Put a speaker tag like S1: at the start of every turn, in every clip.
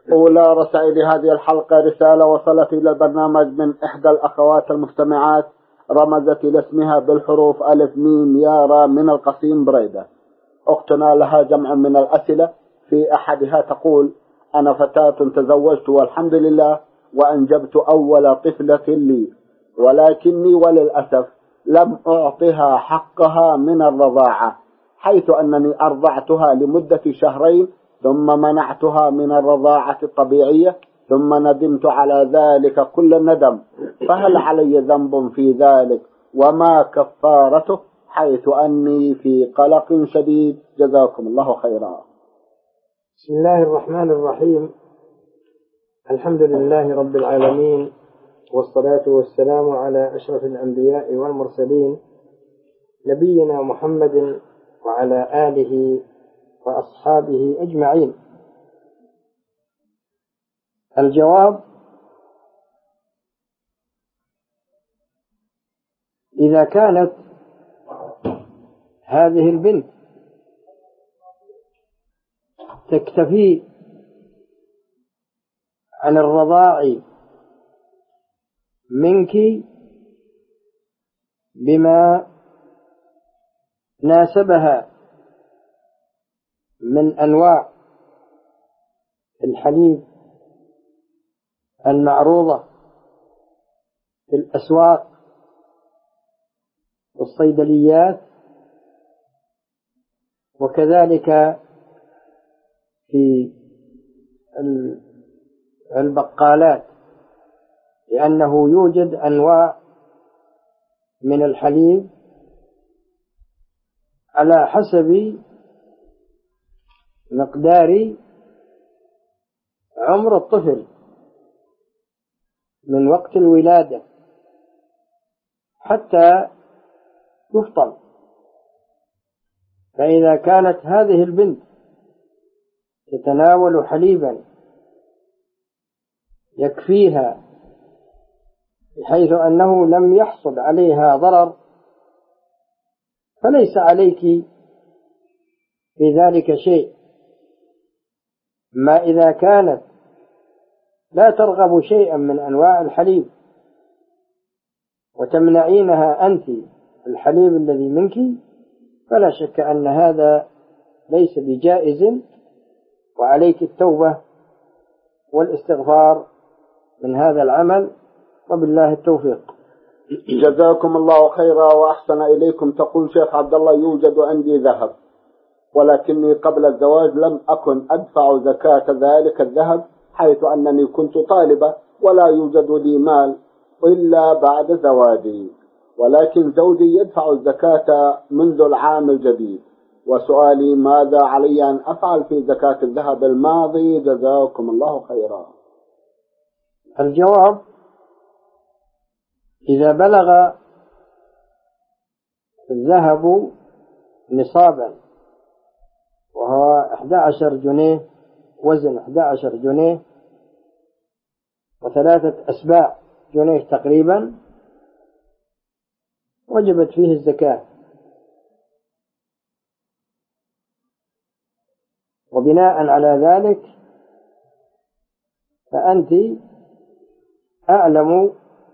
S1: أولى رسائل هذه الحلقة رسالة وصلت إلى البرنامج من إحدى الأخوات المستمعات، رمزت إلى اسمها بالحروف ألف ميم يا را من القصيم بريدة. أختنا لها جمع من الأسئلة، في أحدها تقول: أنا فتاة تزوجت والحمد لله وأنجبت أول طفلة لي، ولكني وللأسف لم أعطها حقها من الرضاعة، حيث أنني أرضعتها لمدة شهرين ثم منعتها من الرضاعة الطبيعية، ثم ندمت على ذلك كل الندم، فهل علي ذنب في ذلك وما كفارته، حيث أني في قلق شديد؟ جزاكم الله خيرا.
S2: بسم الله الرحمن الرحيم. الحمد لله رب العالمين، والصلاة والسلام على أشرف الأنبياء والمرسلين، نبينا محمد وعلى آله وأصحابه أجمعين. الجواب: إذا كانت هذه البنت تكتفي عن الرضاع منك بما ناسبها من أنواع الحليب المعروضة في الأسواق والصيدليات، وكذلك في البقالات، لأنه يوجد أنواع من الحليب على حسب مقدار عمر الطفل من وقت الولادة حتى يفطم. فإذا كانت هذه البنت تتناول حليبا يكفيها بحيث أنه لم يحصل عليها ضرر، فليس عليك في ذلك شيء. ما إذا كانت لا ترغب شيئا من أنواع الحليب وتمنعينها أنت الحليب الذي منك، فلا شك أن هذا ليس بجائز، وعليك التوبة والاستغفار من هذا العمل، وبالله التوفيق.
S1: جزاكم الله خيرا وأحسن إليكم. تقول: شيخ عبد الله، يوجد عندي ذهب، ولكني قبل الزواج لم أكن أدفع زكاة ذلك الذهب، حيث أنني كنت طالبة ولا يوجد لي مال إلا بعد زواجي، ولكن زوجي يدفع الزكاة منذ العام الجديد، وسؤالي: ماذا علي أن أفعل في زكاة الذهب الماضي؟ جزاكم الله خيرا.
S2: الجواب: إذا بلغ الذهب نصابا وهو 11 جنيه، وزن 11 جنيه و3 أسباع جنيه تقريبا، وجبت فيه الزكاة. وبناء على ذلك فأنت أعلم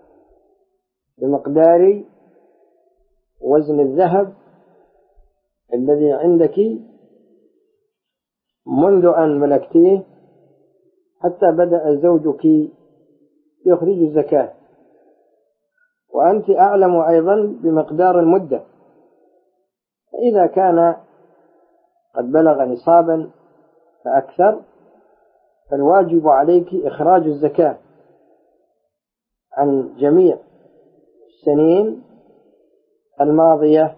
S2: بمقدار وزن الذهب الذي عندك منذ أن ملكتيه حتى بدأ زوجك يخرج الزكاة، وأنت أعلم أيضا بمقدار المدة. فإذا كان قد بلغ نصابا فأكثر، فالواجب عليك إخراج الزكاة عن جميع السنين الماضية،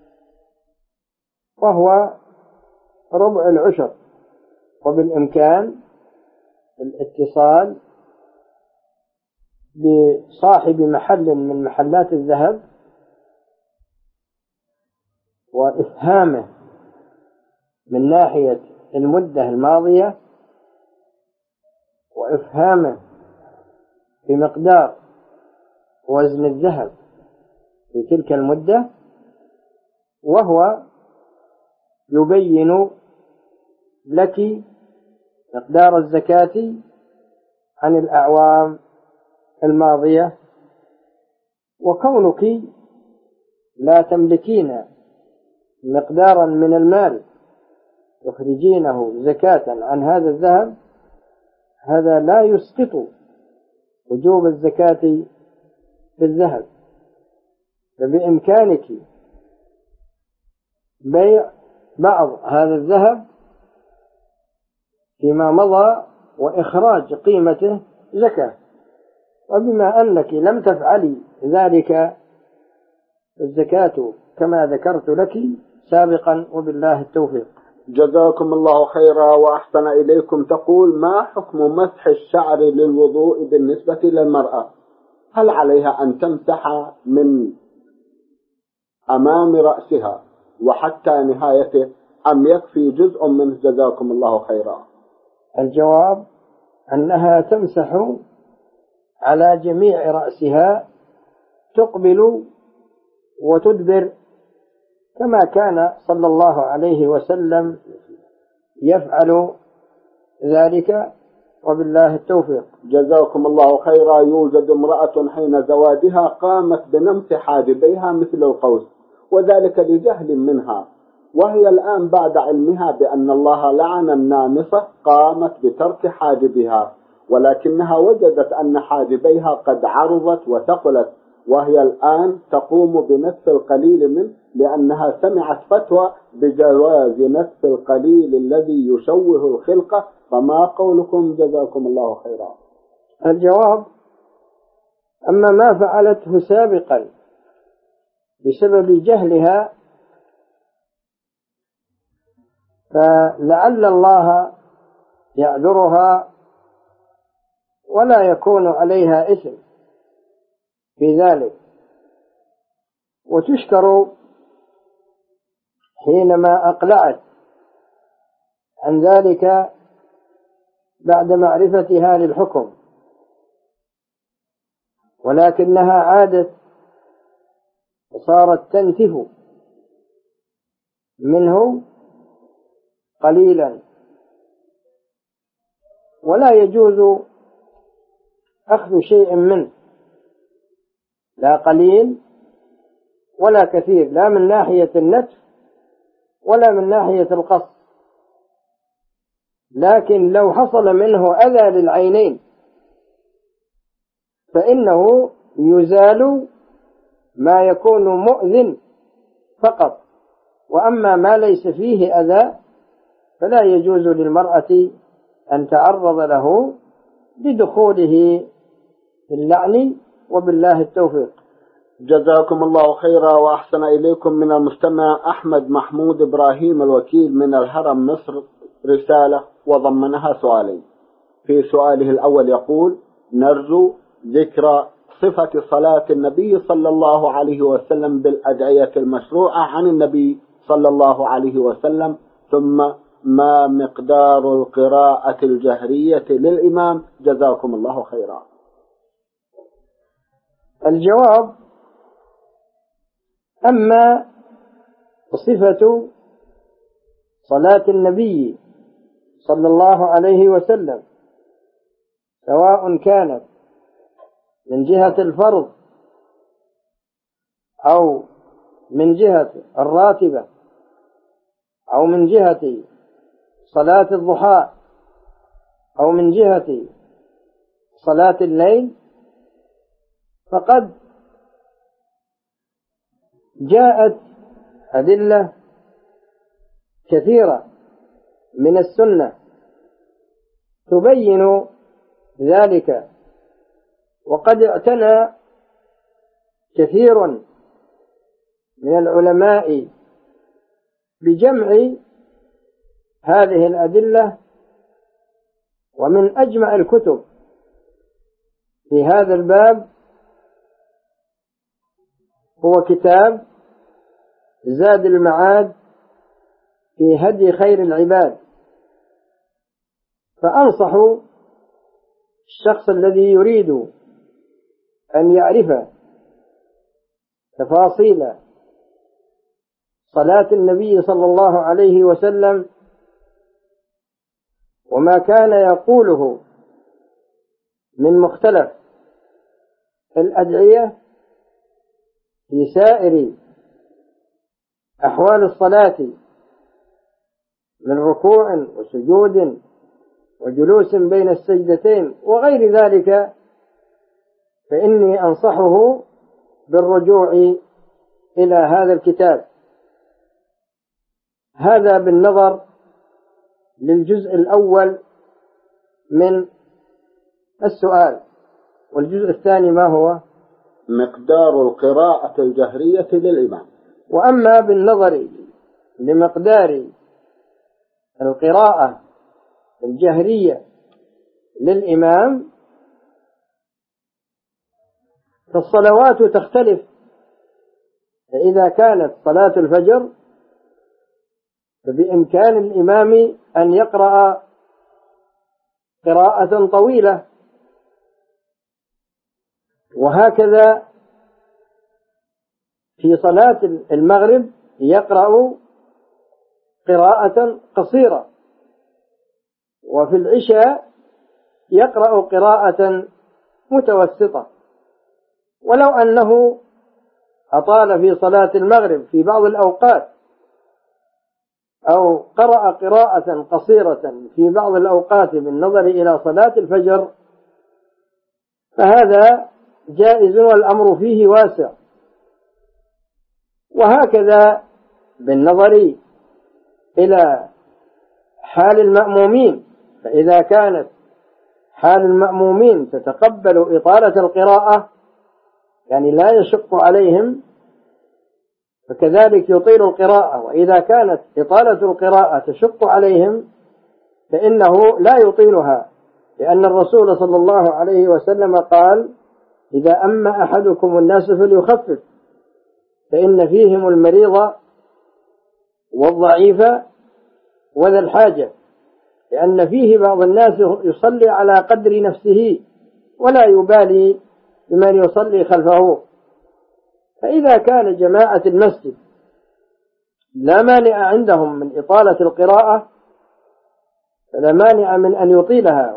S2: وهو ربع العشر. وبالإمكان الاتصال بصاحب محل من محلات الذهب وإفهامه من ناحية المدة الماضية، وإفهامه بمقدار وزن الذهب في تلك المدة، وهو يبين لك مقدار الزكاة عن الأعوام الماضية، وكونك لا تملكين مقدارا من المال تخرجينه زكاة عن هذا الذهب، هذا لا يسقط وجوب الزكاة في الذهب، فبإمكانك بيع بعض هذا الذهب فيما مضى وإخراج قيمته زكاة. وبما أنك لم تفعلي ذلك الزكاة كما ذكرت لك سابقا، وبالله التوفيق.
S1: جزاكم الله خيرا وأحسن إليكم. تقول: ما حكم مسح الشعر للوضوء بالنسبة للمرأة؟ هل عليها أن تمسح من أمام رأسها وحتى نهايته أم يكفي جزء منه؟ جزاكم الله خيرا.
S2: الجواب أنها تمسح على جميع رأسها، تقبل وتدبر، كما كان صلى الله عليه وسلم يفعل ذلك، وبالله التوفيق.
S1: جزاكم الله خيرا. يوجد امرأة حين زواجها قامت بنمس حاجبيها مثل القوس، وذلك لجهل منها، وهي الآن بعد علمها بأن الله لعن النامصة قامت بترك حاجبها، ولكنها وجدت أن حاجبيها قد عرضت وثقلت، وهي الآن تقوم بنتف القليل منه لأنها سمعت فتوى بجواز نتف القليل الذي يشوه الخلقة، فما قولكم؟ جزاكم الله خيرا.
S2: الجواب: أما ما فعلته سابقا بسبب جهلها فلعل الله يعذرها ولا يكون عليها إثم في ذلك، وتشكر حينما أقلعت عن ذلك بعد معرفتها للحكم، ولكنها عادت وصارت تنتف منه قليلا، ولا يجوز أخذ شيء منه، لا قليل ولا كثير، لا من ناحية النتف ولا من ناحية القص، لكن لو حصل منه أذى للعينين فإنه يزال ما يكون مؤذٍ فقط، وأما ما ليس فيه أذى فلا يجوز للمرأة أن تعرض له بدخوله في اللعن، وبالله التوفيق.
S1: جزاكم الله خيرا وأحسن إليكم. من المستمع أحمد محمود إبراهيم الوكيل من الهرم مصر رسالة وضمنها سؤالين. في سؤاله الأول يقول: نرجو ذكر صفة صلاة النبي صلى الله عليه وسلم بالأدعية المشروعة عن النبي صلى الله عليه وسلم، ثم ما مقدار القراءة الجهرية للإمام؟ جزاكم الله خيرا.
S2: الجواب: أما صفة صلاة النبي صلى الله عليه وسلم سواء كانت من جهة الفرض أو من جهة الراتبة أو من جهة صلاة الضحى أو من جهة صلاة الليل، فقد جاءت أدلة كثيرة من السنة تبين ذلك، وقد اعتنى كثير من العلماء بجمع هذه الأدلة، ومن أجمع الكتب في هذا الباب هو كتاب زاد المعاد في هدي خير العباد. فأنصح الشخص الذي يريد أن يعرف تفاصيل صلاة النبي صلى الله عليه وسلم وما كان يقوله من مختلف الأدعية في سائر أحوال الصلاة من ركوع وسجود وجلوس بين السجدتين وغير ذلك، فإني أنصحه بالرجوع إلى هذا الكتاب. هذا بالنظر للجزء الأول من السؤال. والجزء الثاني ما هو؟
S1: مقدار القراءة الجهرية للإمام.
S2: وأما بالنظر لمقدار القراءة الجهرية للإمام فالصلوات تختلف. فإذا كانت صلاة الفجر فبإمكان الإمام أن يقرأ قراءة طويلة، وهكذا في صلاة المغرب يقرأ قراءة قصيرة، وفي العشاء يقرأ قراءة متوسطة. ولو أنه أطال في صلاة المغرب في بعض الأوقات أو قرأ قراءة قصيرة في بعض الأوقات بالنظر إلى صلاة الفجر فهذا جائز والأمر فيه واسع. وهكذا بالنظر إلى حال المأمومين، فإذا كانت حال المأمومين تتقبل إطالة القراءة يعني لا يشق عليهم فكذلك يطيل القراءة، وإذا كانت إطالة القراءة تشق عليهم فإنه لا يطيلها، لأن الرسول صلى الله عليه وسلم قال: إذا أما أحدكم الناس فليخفف فإن فيهم المريض والضعيف وذا الحاجة، لأن فيه بعض الناس يصلي على قدر نفسه ولا يبالي بمن يصلي خلفه. فإذا كان جماعة المسجد لا مانع عندهم من إطالة القراءة فلا مانع من أن يطيلها،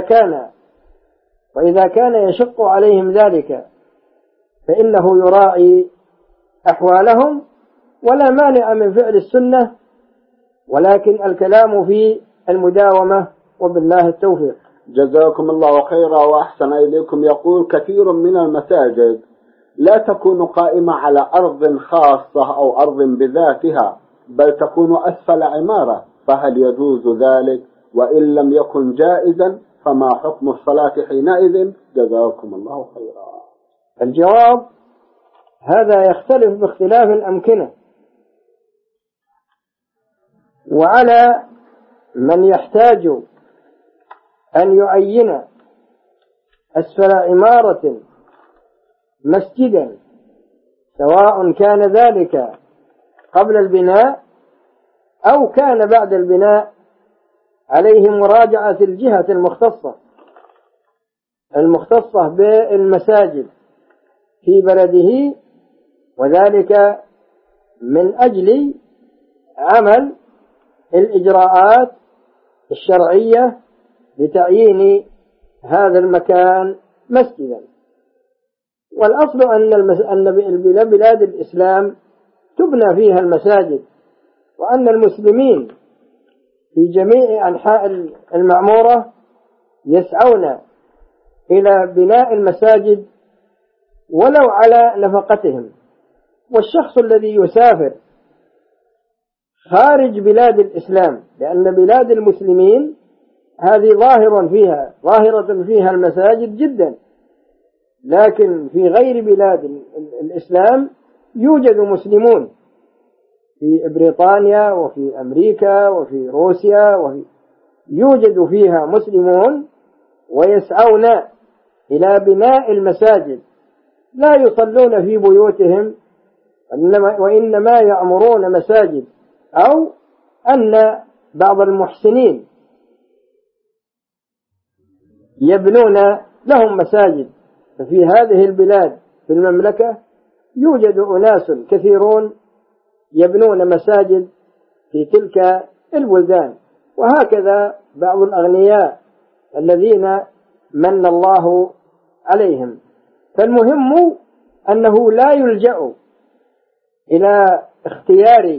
S2: وإذا كان يشق عليهم ذلك فإنه يراعي أحوالهم، ولا مانع من فعل السنة، ولكن الكلام في المداومة، وبالله التوفيق.
S1: جزاكم الله خيرا وأحسن إليكم. يقول: كثير من المساجد لا تكون قائمة على أرض خاصة أو أرض بذاتها، بل تكون أسفل عمارة، فهل يجوز ذلك؟ وإن لم يكن جائزا فما حكم الصلاة حينئذ؟ جزاكم الله خيرا.
S2: الجواب: هذا يختلف باختلاف الأمكنة، وعلى من يحتاج أن يعين أسفل عمارة مسجدا، سواء كان ذلك قبل البناء أو كان بعد البناء، عليه مراجعة الجهة المختصة بالمساجد في بلده، وذلك من أجل عمل الإجراءات الشرعية لتعيين هذا المكان مسجدا. والأصل أن بلاد الإسلام تبنى فيها المساجد، وأن المسلمين في جميع أنحاء المعمورة يسعون إلى بناء المساجد ولو على نفقتهم. والشخص الذي يسافر خارج بلاد الإسلام، لأن بلاد المسلمين هذه ظاهرة فيها المساجد جدا، لكن في غير بلاد الإسلام يوجد مسلمون في بريطانيا وفي أمريكا وفي روسيا، يوجد فيها مسلمون ويسعون إلى بناء المساجد، لا يصلون في بيوتهم وإنما يعمرون مساجد، أو أن بعض المحسنين يبنون لهم مساجد. ففي هذه البلاد في المملكة يوجد أناس كثيرون يبنون مساجد في تلك البلدان، وهكذا بعض الأغنياء الذين من الله عليهم. فالمهم أنه لا يلجأ إلى اختيار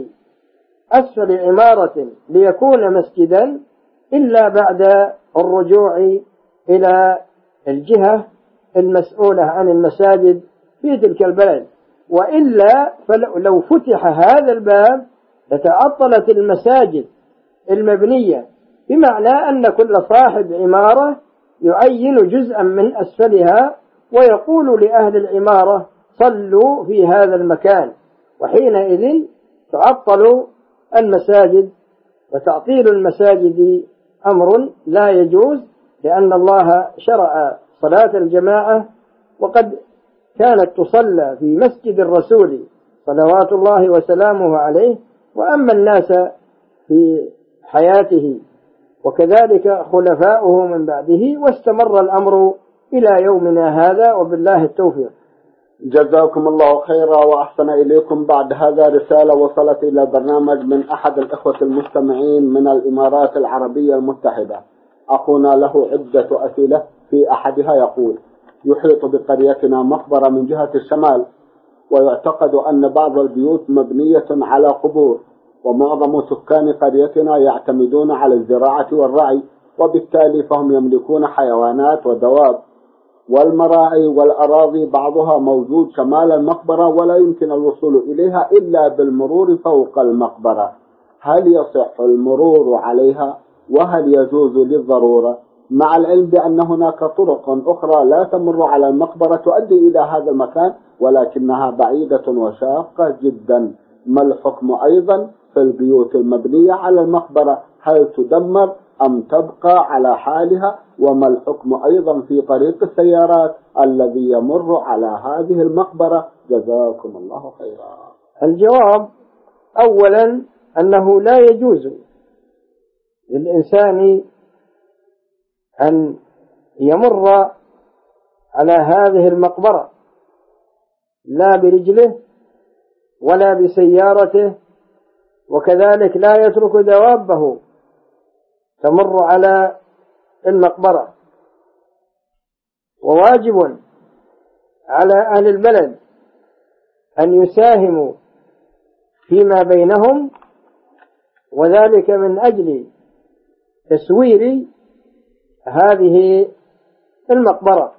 S2: أسفل عمارة ليكون مسجدا إلا بعد الرجوع إلى الجهة المسؤولة عن المساجد في تلك البلد، وإلا فلو فتح هذا الباب لتعطلت المساجد المبنية، بمعنى أن كل صاحب عمارة يعين جزءا من أسفلها ويقول لأهل العمارة صلوا في هذا المكان، وحينئذ تعطل المساجد. وتعطيل المساجد أمر لا يجوز، لأن الله شرع صلاة الجماعة، وقد كانت تصلى في مسجد الرسول صلوات الله وسلامه عليه، وأما الناس في حياته وكذلك خلفاؤه من بعده، واستمر الأمر إلى يومنا هذا، وبالله التوفيق.
S1: جزاكم الله خيرا وأحسن إليكم. بعد هذا رسالة وصلت إلى برنامج من أحد الإخوة المستمعين من الإمارات العربية المتحدة. أخونا له عدة أسئلة، في أحدها يقول: يحيط بقريتنا مقبرة من جهة الشمال، ويعتقد أن بعض البيوت مبنية على قبور، ومعظم سكان قريتنا يعتمدون على الزراعة والرعي، وبالتالي فهم يملكون حيوانات ودواب، والمراعي والأراضي بعضها موجود شمال المقبرة ولا يمكن الوصول إليها إلا بالمرور فوق المقبرة. هل يصح المرور عليها؟ وهل يجوز للضرورة؟ مع العلم بأن هناك طرق أخرى لا تمر على المقبرة تؤدي إلى هذا المكان، ولكنها بعيدة وشاقة جدا. ما الحكم أيضا في البيوت المبنية على المقبرة؟ هل تدمر أم تبقى على حالها؟ وما الحكم أيضا في طريق السيارات الذي يمر على هذه المقبرة؟ جزاكم الله خيرا.
S2: الجواب: أولا أنه لا يجوز للإنسان أن يمر على هذه المقبرة لا برجله ولا بسيارته، وكذلك لا يترك دوابه تمر على المقبرة. وواجب على أهل البلد أن يساهموا فيما بينهم، وذلك من أجل تسوير هذه المقبرة.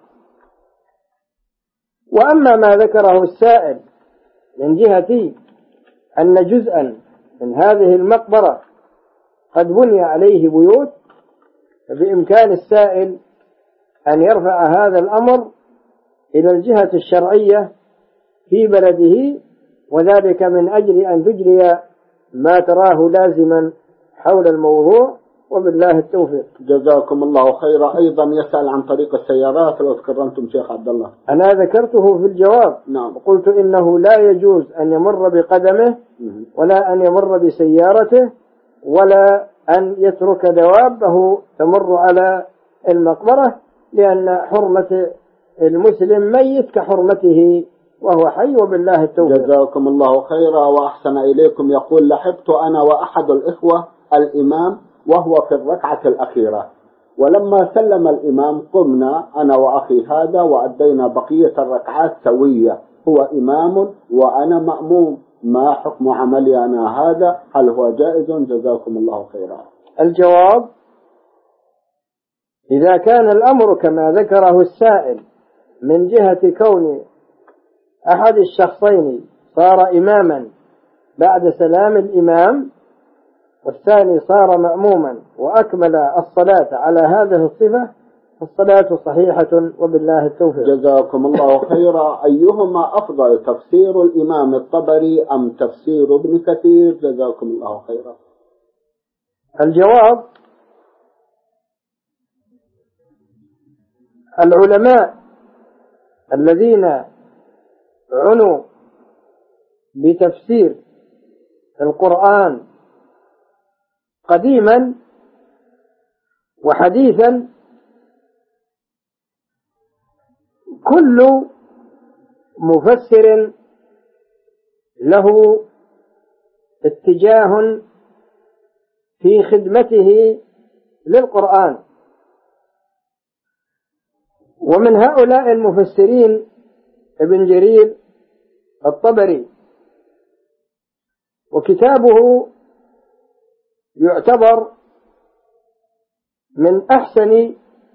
S2: وأما ما ذكره السائل من جهة أن جزءا من هذه المقبرة قد بني عليه بيوت، فبإمكان السائل أن يرفع هذا الأمر إلى الجهة الشرعية في بلده، وذلك من أجل أن تجري ما تراه لازما حول الموضوع، وبالله التوفيق.
S1: جزاكم الله خيرا. أيضا يسأل عن طريق السيارات، لو تكرمتم شيخ عبد الله.
S2: أنا ذكرته في الجواب.
S1: نعم.
S2: وقلت إنه لا يجوز أن يمر بقدمه ولا أن يمر بسيارته ولا أن يترك دوابه تمر على المقبرة، لأن حرمة المسلم ميت كحرمته وهو حي، وبالله التوفيق.
S1: جزاكم الله خيرا وأحسن إليكم. يقول: لحقت أنا وأحد الإخوة الإمام وهو في الركعة الأخيرة، ولما سلم الإمام قمنا أنا وأخي هذا وأدينا بقية الركعات سوية، هو إمام وأنا مأموم، ما حكم عملي أنا هذا؟ هل هو جائز؟ جزاكم الله خيرا.
S2: الجواب: إذا كان الأمر كما ذكره السائل من جهة كون أحد الشخصين صار إماما بعد سلام الإمام والثاني صار مأموما وأكمل الصلاة على هذه الصفة، فالصلاة صحيحة، وبالله التوفيق.
S1: جزاكم الله خيرا. أيهما أفضل، تفسير الإمام الطبري أم تفسير ابن كثير؟ جزاكم الله خيرا.
S2: الجواب: العلماء الذين عنوا بتفسير القرآن قديما وحديثا كل مفسر له اتجاه في خدمته للقرآن. ومن هؤلاء المفسرين ابن جرير الطبري، وكتابه يعتبر من أحسن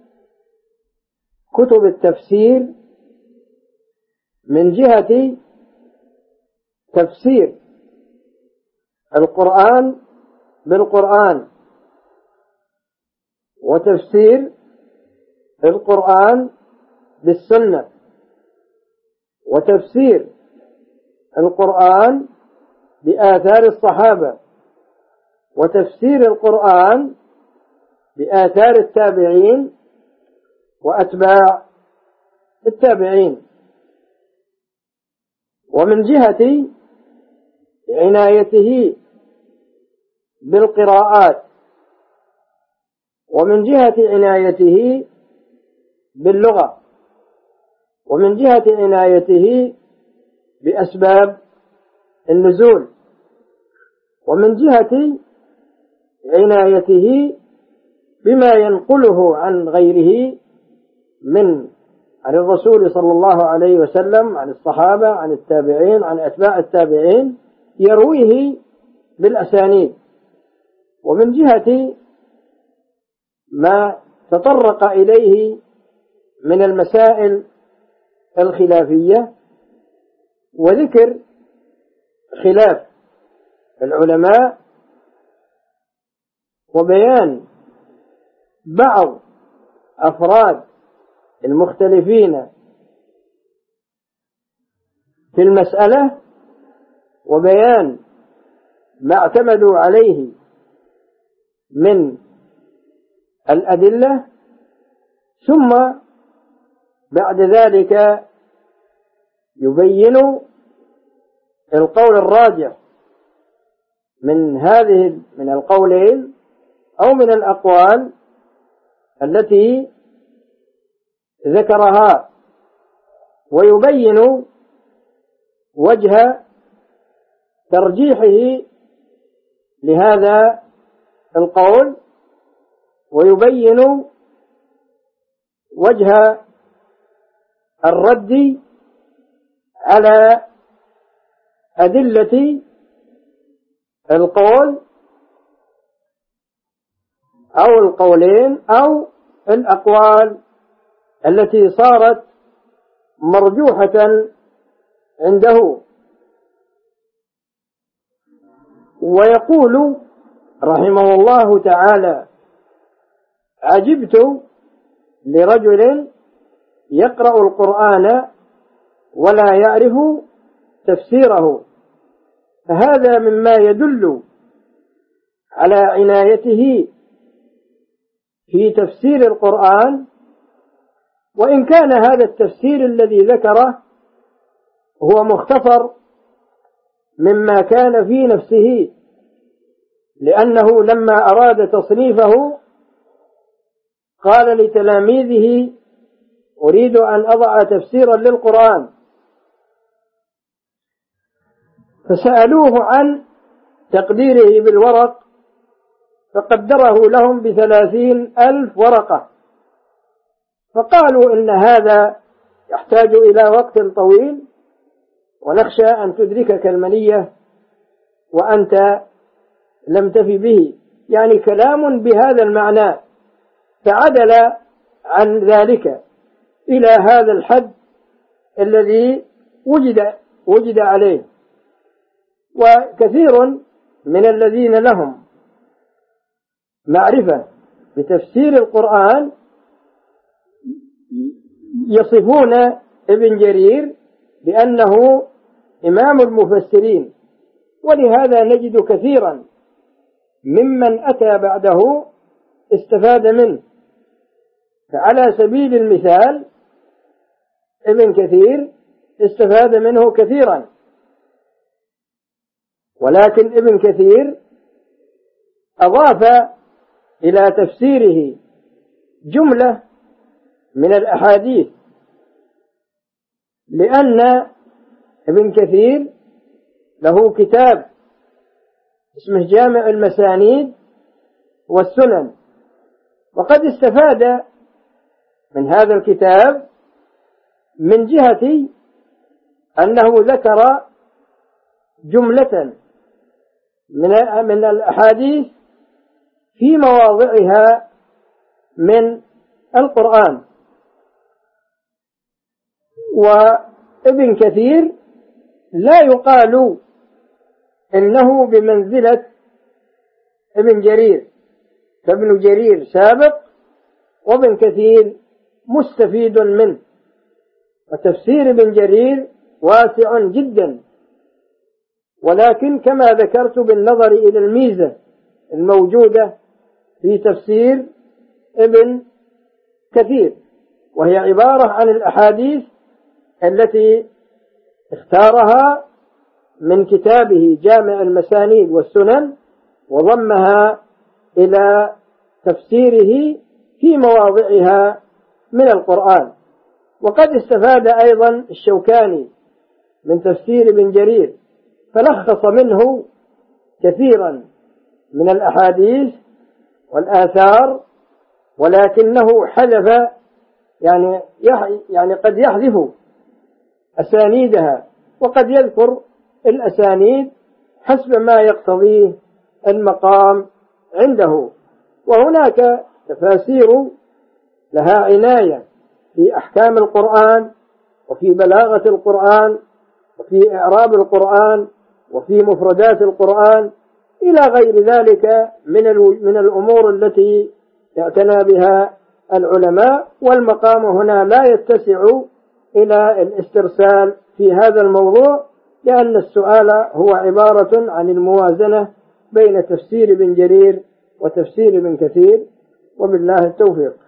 S2: كتب التفسير من جهة تفسير القرآن بالقرآن، وتفسير القرآن بالسنة، وتفسير القرآن بآثار الصحابة، وتفسير القرآن بآثار التابعين وأتباع التابعين. ومن جهة عنايته بالقراءات، ومن جهة عنايته باللغة، ومن جهة عنايته بأسباب النزول، ومن جهة عنايته بما ينقله عن غيره عن الرسول صلى الله عليه وسلم، عن الصحابة، عن التابعين، عن أتباع التابعين، يرويه بالأسانيد. ومن جهة ما تطرق إليه من المسائل الخلافية وذكر خلاف العلماء وبيان بعض أفراد المختلفين في المسألة، وبيان ما اعتمدوا عليه من الأدلة، ثم بعد ذلك يبين القول الراجح من القولين أو من الأقوال التي ذكرها، ويبين وجه ترجيحه لهذا القول، ويبين وجه الرد على أدلة القول أو القولين أو الأقوال التي صارت مرجوحة عنده. ويقول رحمه الله تعالى: عجبت لرجل يقرأ القرآن ولا يعرف تفسيره، فهذا مما يدل على عنايته في تفسير القرآن، وإن كان هذا التفسير الذي ذكره هو مختصر مما كان في نفسه، لأنه لما أراد تصنيفه قال لتلاميذه: أريد أن أضع تفسيرا للقرآن، فسألوه عن تقديره بالورق، فقدره لهم ب30,000 ورقة، فقالوا إن هذا يحتاج إلى وقت طويل، ونخشى أن تدركك المنية وأنت لم تف به، يعني كلام بهذا المعنى، فعدل عن ذلك إلى هذا الحد الذي وجد عليه. وكثير من الذين لهم معرفة بتفسير القرآن يصفون ابن جرير بأنه إمام المفسرين، ولهذا نجد كثيرا ممن أتى بعده استفاد منه. فعلى سبيل المثال ابن كثير استفاد منه كثيرا، ولكن ابن كثير أضاف إلى تفسيره جملة من الأحاديث، لأن ابن كثير له كتاب اسمه جامع المسانيد والسنن. وقد استفاد من هذا الكتاب من جهة أنه ذكر جملة من الأحاديث في مواضعها من القرآن. وابن كثير لا يقال إنه بمنزلة ابن جرير، فابن جرير سابق وابن كثير مستفيد منه، وتفسير ابن جرير واسع جدا، ولكن كما ذكرت بالنظر إلى الميزة الموجودة في تفسير ابن كثير، وهي عبارة عن الأحاديث التي اختارها من كتابه جامع المسانيد والسنن وضمها إلى تفسيره في مواضعها من القرآن. وقد استفاد أيضا الشوكاني من تفسير ابن جرير فلخص منه كثيرا من الأحاديث والآثار، ولكنه حذف يعني قد يحذف أسانيدها وقد يذكر الأسانيد حسب ما يقتضيه المقام عنده. وهناك تفاسير لها عناية في أحكام القرآن وفي بلاغة القرآن وفي إعراب القرآن وفي مفردات القرآن إلى غير ذلك من الأمور التي اعتنى بها العلماء. والمقام هنا لا يتسع إلى الاسترسال في هذا الموضوع، لأن السؤال هو عبارة عن الموازنة بين تفسير ابن جرير وتفسير ابن كثير، وبالله التوفيق.